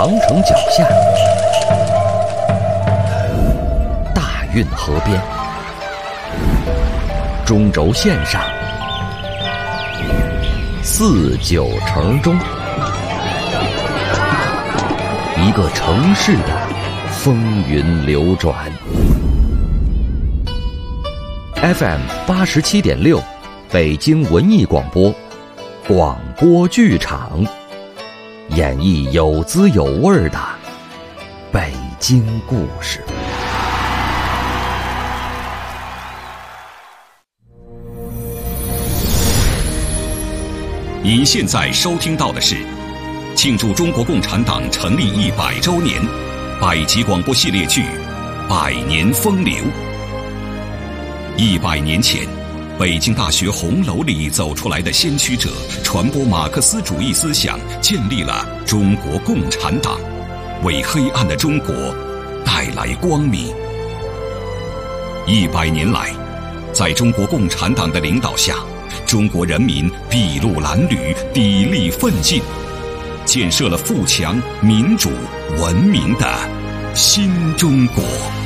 长城脚下，大运河边，中轴线上，四九城中，一个城市的风云流转。FM 87.6，北京文艺广播，广播剧场，演绎有滋有味的北京故事。 您现在收听到的是庆祝中国共产党成立100周年百集广播系列剧《百年风流》。100年前，北京大学红楼里走出来的先驱者，传播马克思主义思想，建立了中国共产党，为黑暗的中国带来光明。100年来，在中国共产党的领导下，中国人民筚路蓝缕，砥砺奋进，建设了富强、民主、文明的新中国。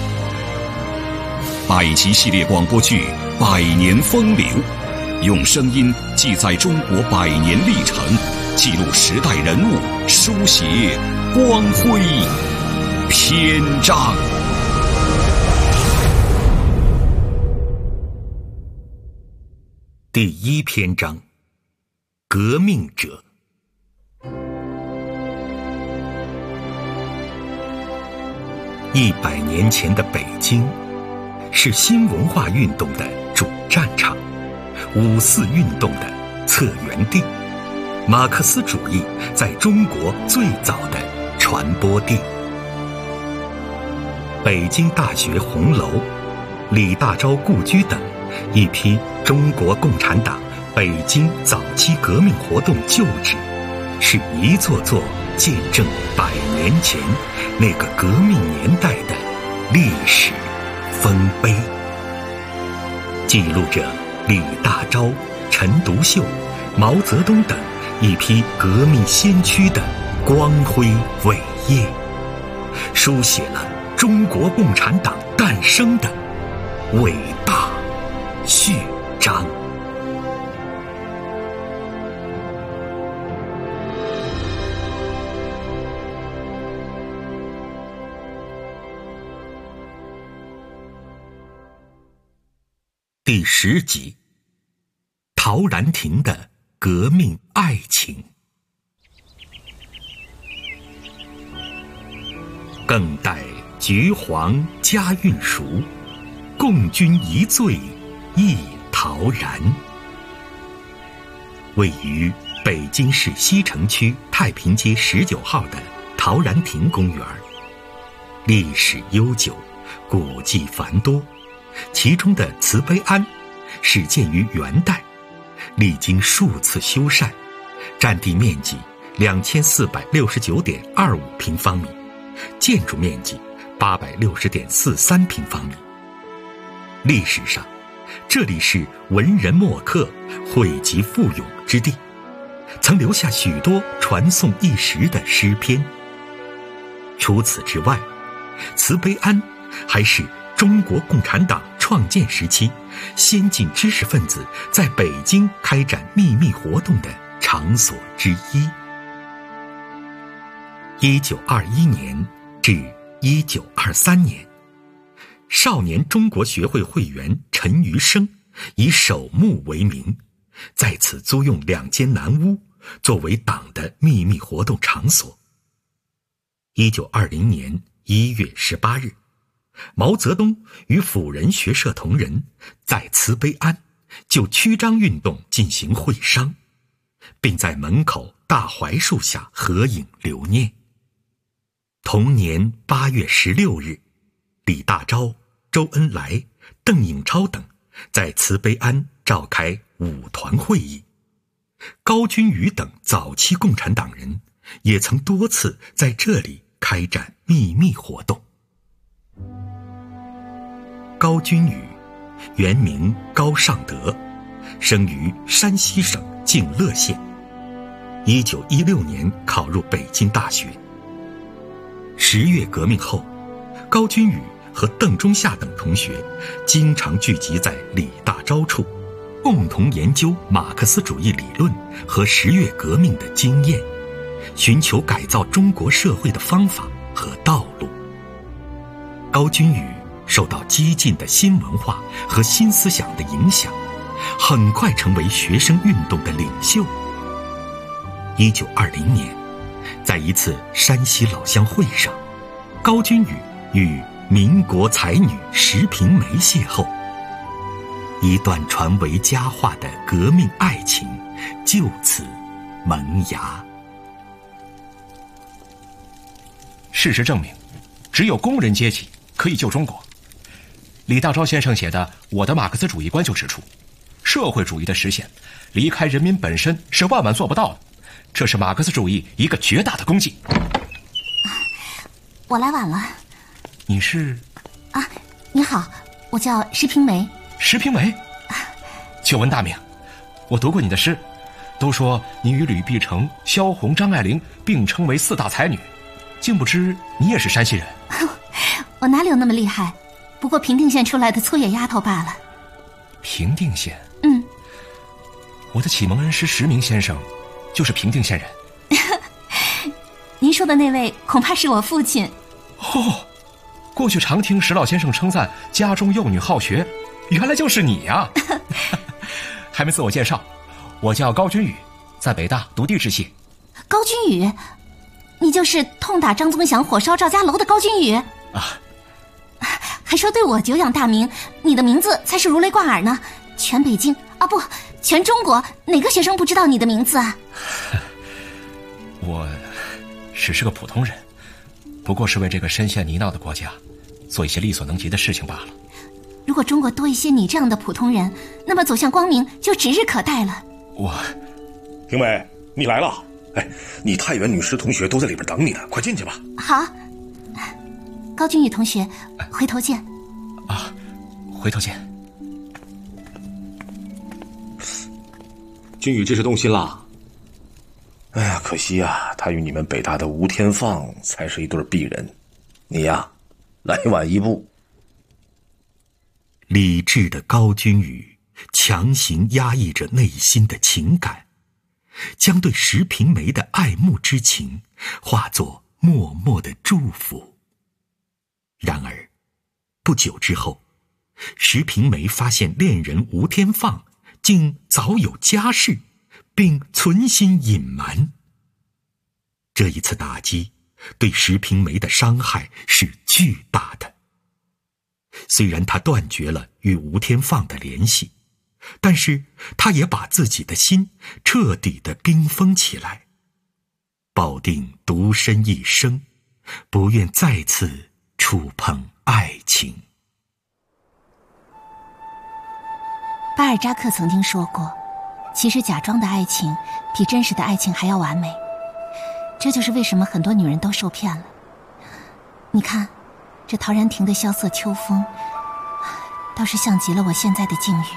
百集系列广播剧《百年风流》，用声音记载中国100年历程，记录时代人物，书写光辉篇章。 第1篇章：革命者。100年前的北京，是新文化运动的主战场，5四运动的策源地，马克思主义在中国最早的传播地。北京大学红楼、李大钊故居等一批中国共产党北京早期革命活动旧址，是一座座见证100年前那个革命年代的历史丰碑，记录着李大钊、陈独秀、毛泽东等一批革命先驱的光辉伟业，书写了中国共产党诞生的伟大序章。第10集：陶然亭的革命爱情。更待橘黄佳韵熟，共君一醉忆陶然。位于北京市西城区太平街19号的陶然亭公园，历史悠久，古迹繁多，其中的慈悲庵始建于元代，历经数次修缮，占地面积2469.25平方米，建筑面积860.43平方米。历史上，这里是文人墨客汇集富咏之地，曾留下许多传颂一时的诗篇。除此之外，慈悲庵还是中国共产党创建时期先进知识分子在北京开展秘密活动的场所之一。1921年至1923年，少年中国学会会员陈余生以守墓为名，在此租用2间南屋作为党的秘密活动场所。1920年1月18日，毛泽东与辅仁学社同仁在慈悲庵就曲张运动进行会商，并在门口大槐树下合影留念。同年8月16日，李大钊、周恩来、邓颖超等在慈悲庵召开5团会议，高君宇等早期共产党人也曾多次在这里开展秘密活动。高君宇，原名高尚德，生于山西省静乐县，1916年考入北京大学。 10月革命后，高君宇和邓中夏等同学经常聚集在李大钊处，共同研究马克思主义理论和10月革命的经验，寻求改造中国社会的方法和道路。高君宇受到激进的新文化和新思想的影响，很快成为学生运动的领袖。1920年，在一次山西老乡会上，高君宇与民国才女石平梅邂逅，一段传为佳话的革命爱情就此萌芽。 事实证明，只有工人阶级可以救中国。李大钊先生写的《我的马克思主义观》就指出，社会主义的实现离开人民本身是万万做不到的，这是马克思主义一个绝大的功绩。 我来晚了。 你是？ 你好，我叫石平梅。 石平梅？久闻大名，我读过你的诗，都说你与吕碧城、萧红、张爱玲并称为4大才女，竟不知你也是山西人。 我哪里有那么厉害？不过平定县出来的粗野丫头罢了。 平定县？ 我的启蒙恩师石明先生就是平定县人。 您说的那位恐怕是我父亲。 过去常听石老先生称赞家中幼女好学，原来就是你呀。还没自我介绍，我叫高君宇，在北大读地质系。 高君宇，你就是痛打张宗祥、火烧赵家楼的高君宇啊！ 还说对我久仰大名，你的名字才是如雷贯耳呢。全北京不，全中国哪个学生不知道你的名字啊？ 我只是个普通人，不过是为这个深陷泥淖的国家做一些力所能及的事情罢了。 如果中国多一些你这样的普通人，那么走向光明就指日可待了。 平梅，你来了。你太原女师同学都在里边等你呢，快进去吧。 好，高君宇同学，回头见。 回头见。 君宇这是动心了。哎呀，可惜啊，他与你们北大的吴天放才是一对璧人，你呀，来晚一步。 理智的高君宇强行压抑着内心的情感，将对石平梅的爱慕之情化作默默的祝福。然而，不久之后，石平梅发现恋人吴天放竟早有家室，并存心隐瞒。这一次打击对石平梅的伤害是巨大的。虽然他断绝了与吴天放的联系，但是他也把自己的心彻底的冰封起来，抱定独身一生，不愿再次触碰爱情。 巴尔扎克曾经说过，其实假装的爱情比真实的爱情还要完美。这就是为什么很多女人都受骗了。你看，这陶然亭的萧瑟秋风，倒是像极了我现在的境遇。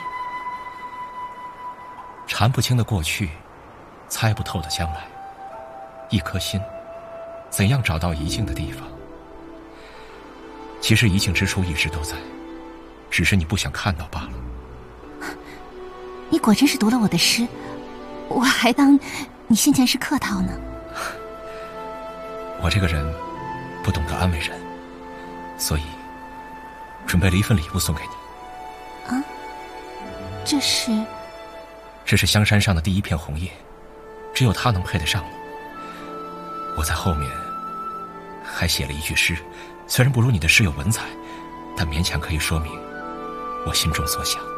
缠不清的过去，猜不透的将来，一颗心，怎样找到怡静的地方？其实怡静之处一直都在，只是你不想看到罢了。 你果真是读了我的诗，我还当你先前是客套呢。 我这个人不懂得安慰人，所以准备了一份礼物送给你。这是香山上的第一片红叶，只有它能配得上你。我在后面还写了一句诗，虽然不如你的诗有文采，但勉强可以说明我心中所想。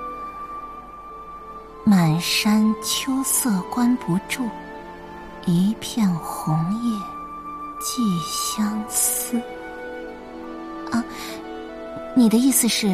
满山秋色关不住，一片红叶寄相思。你的意思是？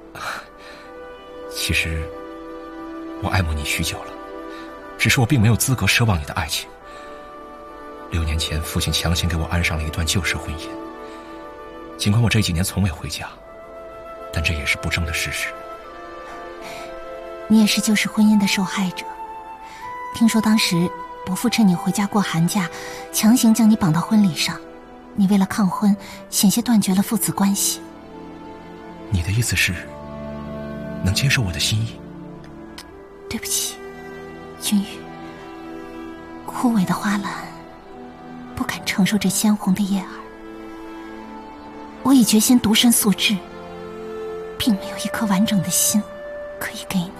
其实我爱慕你许久了，只是我并没有资格奢望你的爱情。6年前父亲强行给我安上了一段旧式婚姻，尽管我这几年从未回家，但这也是不争的事实。 你也是旧式婚姻的受害者。听说当时伯父趁你回家过寒假，强行将你绑到婚礼上， 你为了抗婚，险些断绝了父子关系。 你的意思是，能接受我的心意？ 对不起，君宇，枯萎的花篮不敢承受这鲜红的叶儿。我已决心独身素质，并没有一颗完整的心可以给你。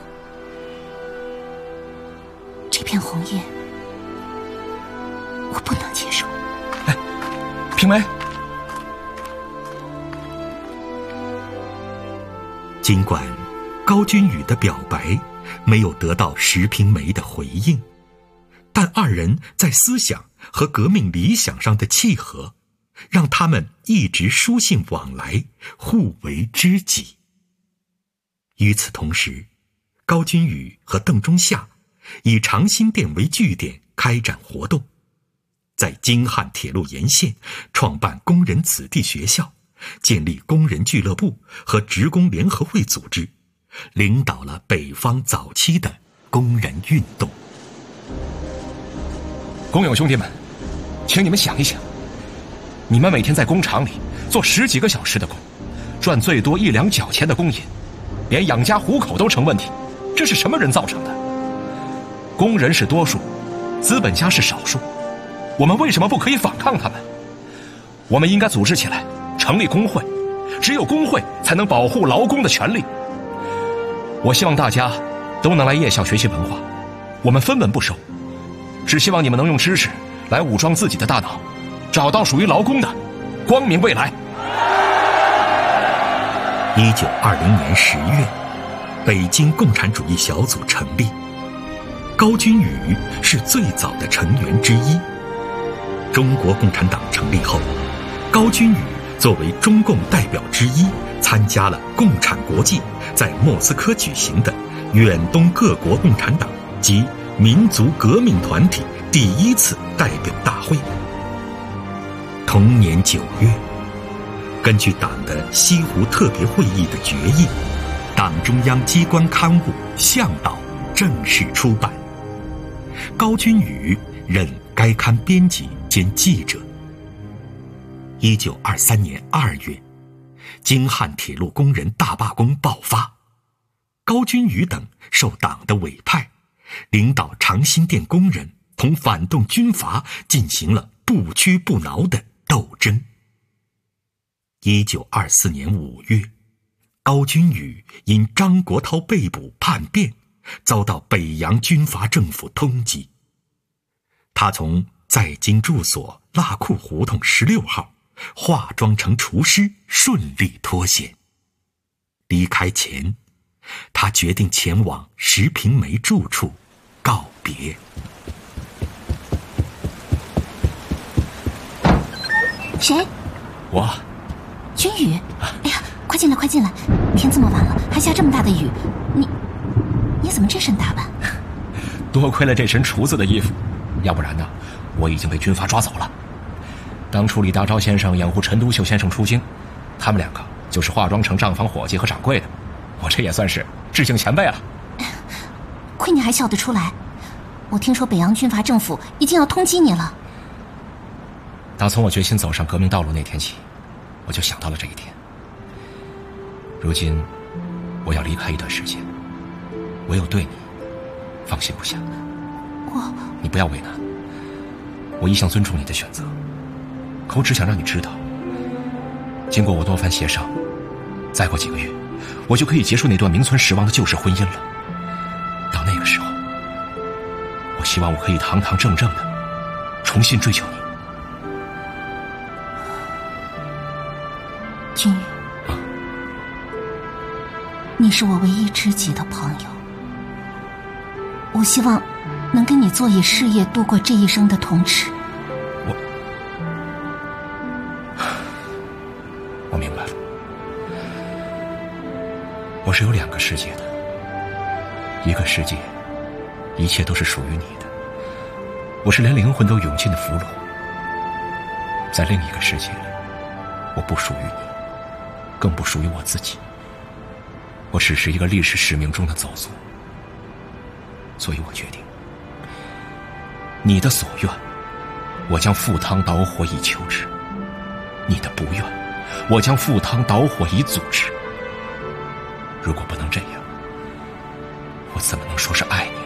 这片红叶，我不能接受。 哎，平梅。 尽管高君宇的表白没有得到石平梅的回应，但二人在思想和革命理想上的契合，让他们一直书信往来，互为知己。与此同时，高君宇和邓中夏以长辛店为据点开展活动，在京汉铁路沿线创办工人子弟学校，建立工人俱乐部和职工联合会组织，领导了北方早期的工人运动。 工友兄弟们，请你们想一想，你们每天在工厂里做10几个小时的工，赚最多1两角钱的工银，连养家糊口都成问题，这是什么人造成的？工人是多数，资本家是少数，我们为什么不可以反抗他们？我们应该组织起来，成立工会，只有工会才能保护劳工的权利。我希望大家都能来夜校学习文化，我们分文不收，只希望你们能用知识来武装自己的大脑，找到属于劳工的光明未来。 1920年10月，北京共产主义小组成立，高君宇是最早的成员之一。中国共产党成立后，高君宇作为中共代表之一，参加了共产国际在莫斯科举行的远东各国共产党及民族革命团体第1次代表大会。同年9月，根据党的西湖特别会议的决议，党中央机关刊物《向导》正式出版，高君宇任该刊编辑兼记者。1923年2月，京汉铁路工人大罢工爆发，高君宇等受党的委派，领导长辛店工人同反动军阀进行了不屈不挠的斗争。1924年5月，高君宇因张国焘被捕叛变，遭到北洋军阀政府通缉。他从在京住所蜡库胡同16号化妆成厨师，顺利脱险。离开前，他决定前往石平梅住处告别。 谁？ 我。 君宇。哎呀，快进来，快进来！天这么晚了，还下这么大的雨，你怎么这身打扮？ 多亏了这身厨子的衣服，要不然呢，我已经被军阀抓走了。当初李大钊先生掩护陈独秀先生出京，他们2个就是化妆成账房伙计和掌柜的，我这也算是致敬前辈了。 亏你还笑得出来！我听说北洋军阀政府已经要通缉你了。 打从我决心走上革命道路那天起，我就想到了这一天。如今我要离开一段时间，唯有对你放心不下。你不要为难，我一向尊重你的选择，可我只想让你知道，经过我多番协商，再过几个月，我就可以结束那段名存实亡的旧式婚姻了。到那个时候，我希望我可以堂堂正正的重新追求你。 君宇，你是我唯一知己的朋友，我希望能跟你做以事业度过这一生的同志。 我明白了，我是有2个世界的，一个世界一切都是属于你的，我是连灵魂都涌进的俘虏。在另一个世界里，我不属于你，更不属于我自己，我只是一个历史使命中的走卒。所以我决定，你的所愿，我将赴汤蹈火以求之。 你的不愿，我将赴汤蹈火以阻之。如果不能这样，我怎么能说是爱你呢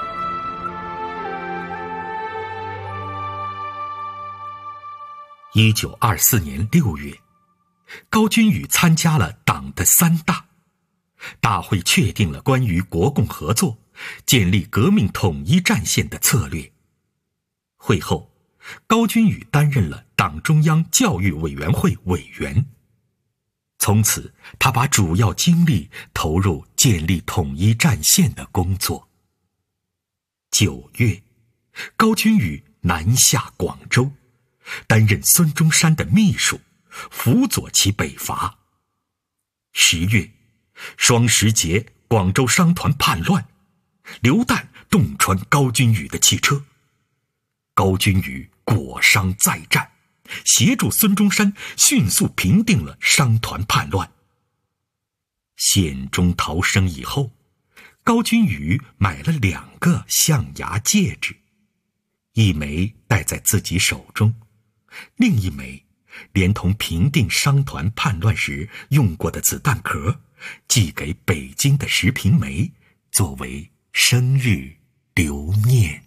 ？1924年6月，高君宇参加了党的3大，大会确定了关于国共合作、建立革命统一战线的策略。会后，高君宇担任了党中央教育委员会委员。从此，他把主要精力投入建立统一战线的工作。9月，高君宇南下广州，担任孙中山的秘书，辅佐其北伐。10月，双十节广州商团叛乱，流弹洞穿高君宇的汽车，高君宇果伤再战，协助孙中山迅速平定了商团叛乱。险中逃生以后，高君宇买了2个象牙戒指，一枚戴在自己手中，另一枚连同平定商团叛乱时用过的子弹壳，寄给北京的石平梅，作为生日留念。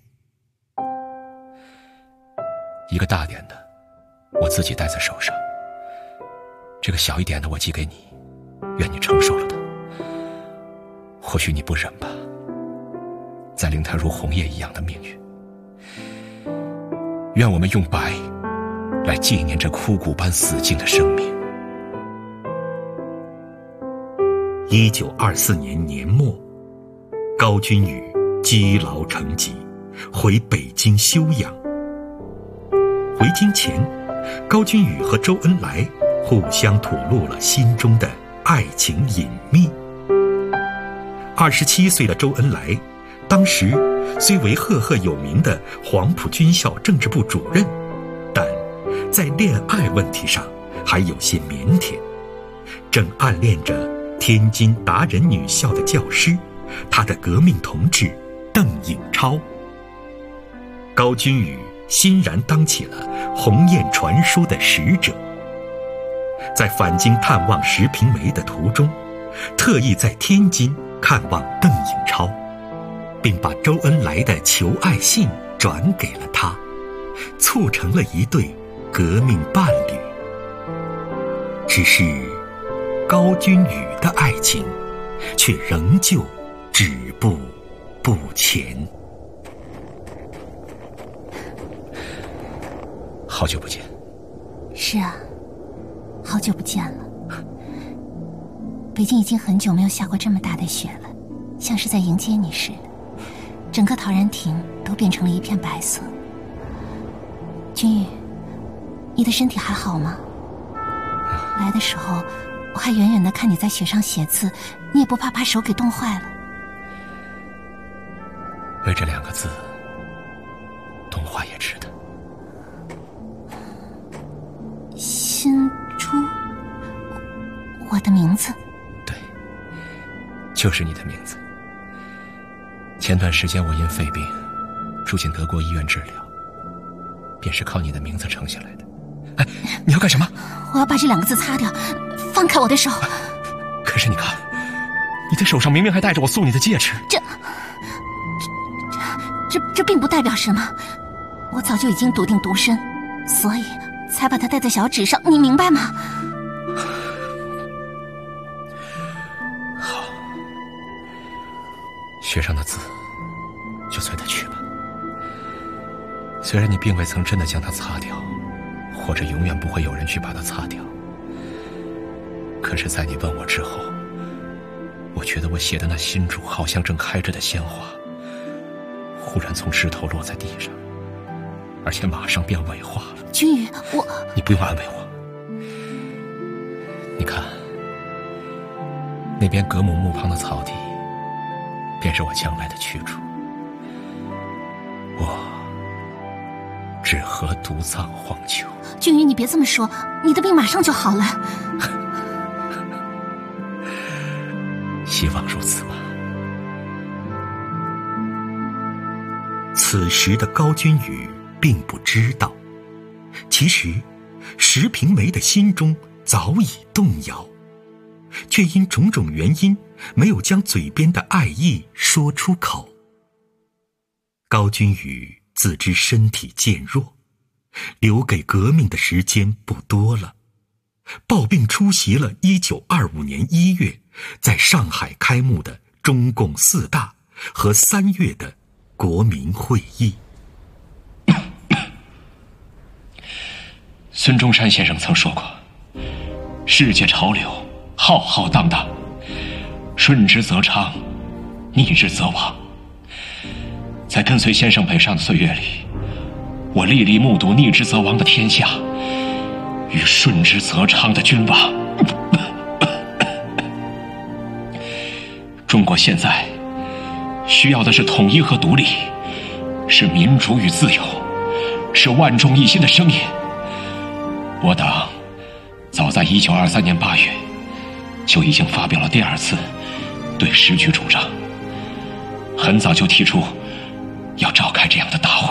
一个大点的，我自己戴在手上；这个小一点的，我寄给你，愿你承受了它。或许你不忍吧，再令它如红叶一样的命运。愿我们用白来纪念这枯骨般死尽的生命。 1924年年末，高君宇积劳成疾，回北京休养。回京前，高君宇和周恩来互相吐露了心中的爱情隐秘。27岁的周恩来，当时虽为赫赫有名的黄埔军校政治部主任，但在恋爱问题上还有些腼腆，正暗恋着天津达人女校的教师，他的革命同志邓颖超。高君宇欣然当起了鸿雁传书的使者，在返京探望石平梅的途中，特意在天津看望邓颖超，并把周恩来的求爱信转给了他，促成了一对革命伴侣。只是高君宇的爱情却仍旧止步不前。 好久不见。 是啊，好久不见了。北京已经很久没有下过这么大的雪了，像是在迎接你似的。整个陶然亭都变成了一片白色。君宇，你的身体还好吗？来的时候我还远远地看你在雪上写字，你也不怕把手给冻坏了？ 为这2个字，冻坏也值得。 新珠，我的名字？ 对，就是你的名字。前段时间我因肺病住进德国医院治疗，便是靠你的名字撑下来的。哎，你要干什么？ 我要把这2个字擦掉，放开我的手。 可是你看，你的手上明明还戴着我送你的戒指。 这并不代表什么，我早就已经笃定独身，所以才把它戴在小指上，你明白吗？ 好，雪上的字就随它去吧。虽然你并未曾真的将它擦掉，或者永远不会有人去把它擦掉，可是在你问我之后，我觉得我写的那新珠好像正开着的鲜花，忽然从枝头落在地上，而且马上便萎化了。 君宇， 你不用安慰我。你看，那边革母墓旁的草地，便是我将来的去处。我只合独葬黄丘。 君宇，你别这么说，你的病马上就好了。 希望如此吧。 此时的高君宇并不知道，其实石平梅的心中早已动摇，却因种种原因没有将嘴边的爱意说出口。高君宇自知身体渐弱，留给革命的时间不多了，抱病出席了1925年1月在上海开幕的中共4大和3月的国民会议。 孙中山先生曾说过，世界潮流浩浩荡荡，顺之则昌，逆之则亡。在跟随先生北上的岁月里，我历历目睹逆之则亡的天下与顺之则昌的君王。中国现在需要的是统一和独立，是民主与自由，是万众一心的声音。我党早在1923年8月就已经发表了第2次对时局主张，很早就提出要召开这样的大会。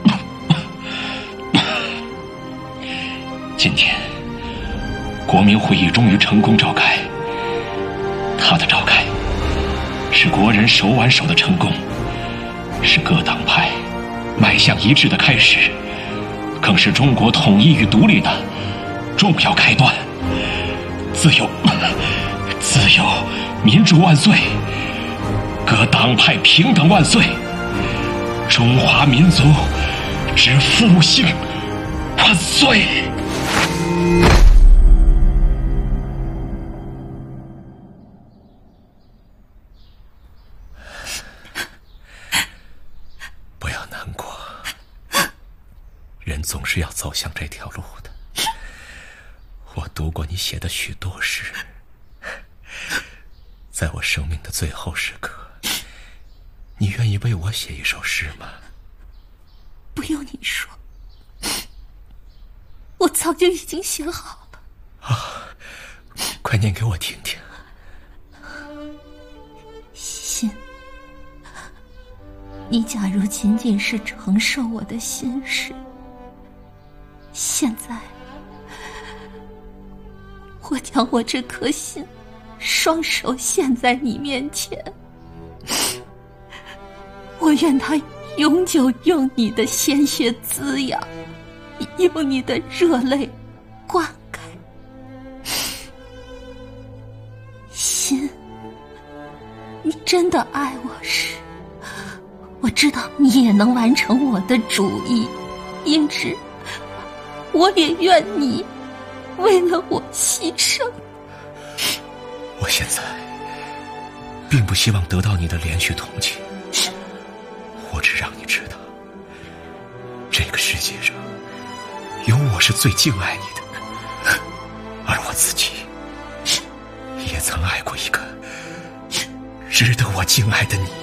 今天国民会议终于成功召开，它的召开是国人手挽手的成功，是各党派迈向一致的开始，更是中国统一与独立的重要开端。自由，自由，民主万岁！各党派平等万岁！中华民族之复兴万岁！ 不要难过，人总是要走向这条路的。我读过你写的许多诗，在我生命的最后时刻，你愿意为我写一首诗吗？ 不用你说，我早就已经写好了。 啊，快念给我听听。 心，你假如仅仅是承受我的心事，现在我将我这颗心双手献在你面前，我愿它永久用你的鲜血滋养，用你的热泪灌溉。心，你真的爱我时，我知道你也能完成我的主意，因此我也愿你为了我牺牲。 我现在并不希望得到你的连续同情，我只让你知道，这个世界上有我是最敬爱你的，而我自己也曾爱过一个值得我敬爱的你。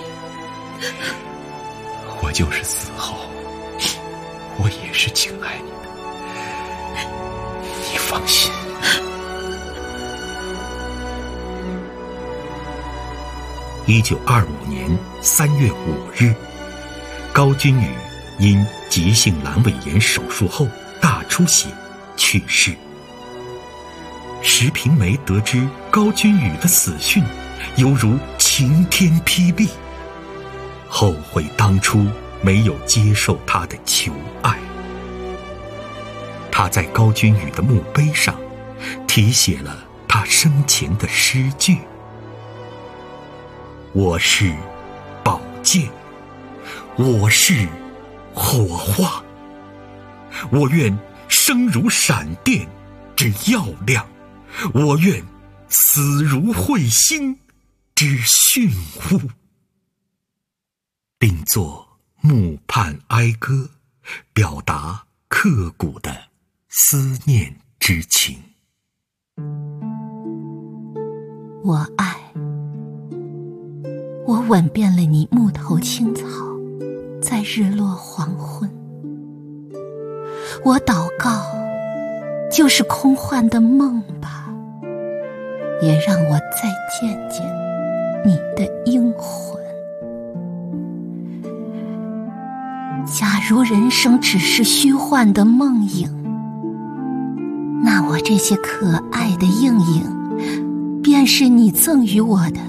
我就是死后，我也是敬爱你的，你放心。1925年3月5日，高君宇因急性阑尾炎手术后大出血去世。石平梅得知高君宇的死讯，犹如晴天霹雳，后悔当初没有接受他的求爱。他在高君宇的墓碑上题写了他生前的诗句：我是宝剑，我是火花，我愿生如闪电之耀亮，我愿死如彗星之迅雾，并作墓畔哀歌，表达刻骨的思念之情。 我爱，我吻遍了你木头青草，在日落黄昏。我祷告，就是空幻的梦吧，也让我再见见你的英魂。假如人生只是虚幻的梦影， 我这些可爱的硬影，便是你赠予我的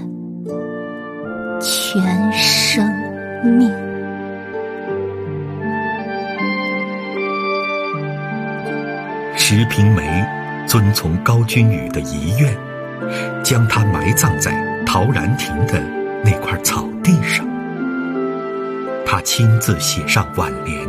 全生命。 石平梅遵从高君宇的遗愿，将他埋葬在陶然亭的那块草地上。他亲自写上挽联：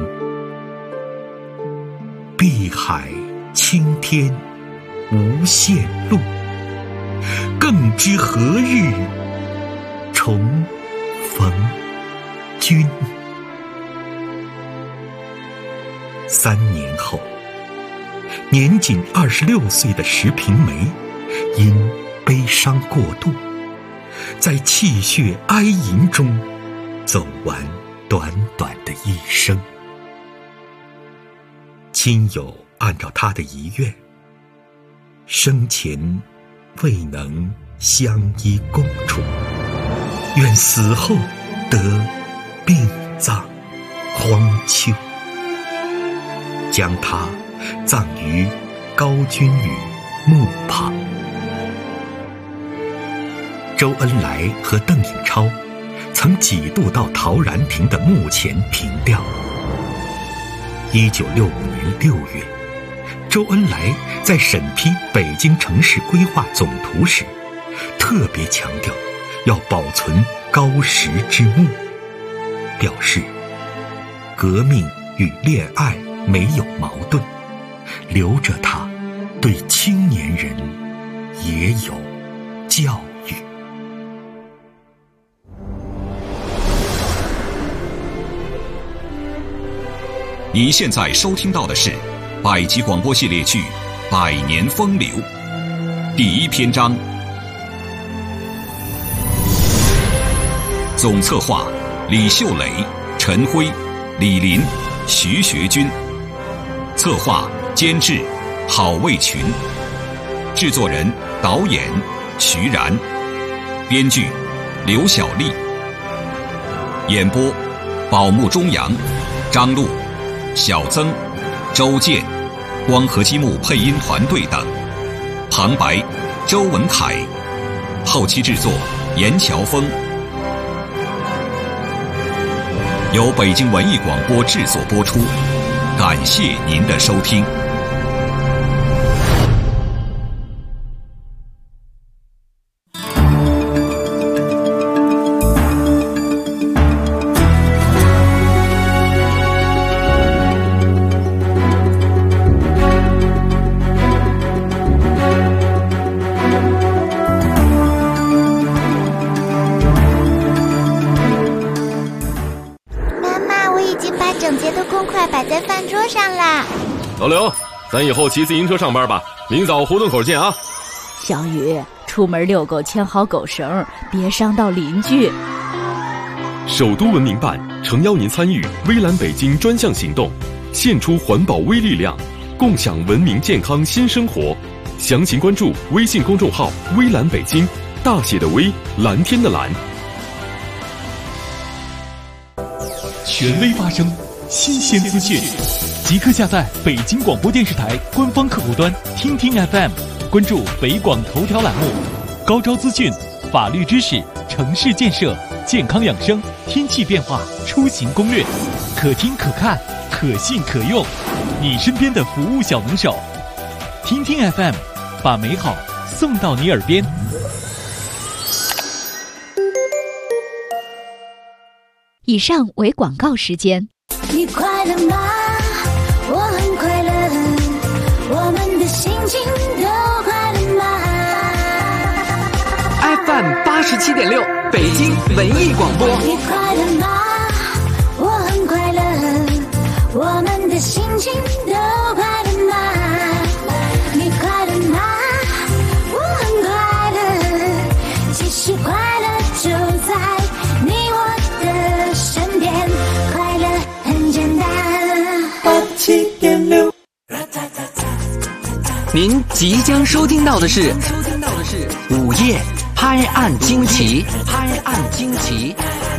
碧海青天无限路，更知何日重逢君。3年后，年仅26岁的石平梅因悲伤过度，在泣血哀吟中走完短短的一生。亲友按照他的遗愿，生前未能相依共处，愿死后得殡葬荒丘，将他葬于高君宇墓旁。周恩来和邓颖超曾几度到陶然亭的墓前凭吊。1965年6月，周恩来在审批北京城市规划总图时，特别强调要保存高石之墓，表示革命与恋爱没有矛盾，留着它对青年人也有教育。 你现在收听到的是百集广播系列剧《百年风流》第1篇章，总策划李秀磊、陈辉、李林、徐学军，策划监制郝卫群，制作人导演徐然，编剧刘小丽，演播宝木中阳、张璐、小曾、周健，光合积木配音团队等，旁白周文凯，后期制作严乔峰，由北京文艺广播制作播出，感谢您的收听。 老刘，咱以后骑自行车上班吧，明早胡同口见啊。 小雨，出门遛狗牵好狗绳，别伤到邻居。 首都文明办诚邀您参与微蓝北京专项行动，献出环保微力量，共享文明健康新生活。详情关注微信公众号微蓝北京，大写的微，蓝天的蓝。 权威发声，新鲜资讯，即刻下载北京广播电视台官方客户端听听 FM， 关注北广头条栏目，高招资讯、法律知识、城市建设、健康养生、天气变化、出行攻略，可听可看，可信可用，你身边的服务小能手。听听 FM， 把美好送到你耳边。 以上为广告时间。 你快乐吗？我很快乐，我们的心情都快乐吗 ？FM 87.6，北京文艺广播。 你快乐吗？我很快乐，我们的心情都快乐吗？你快乐吗？我很快乐，其实快乐就在你我的身边，快乐很简单。87.6， 您即将收听到的是午夜拍案惊奇，拍案惊奇。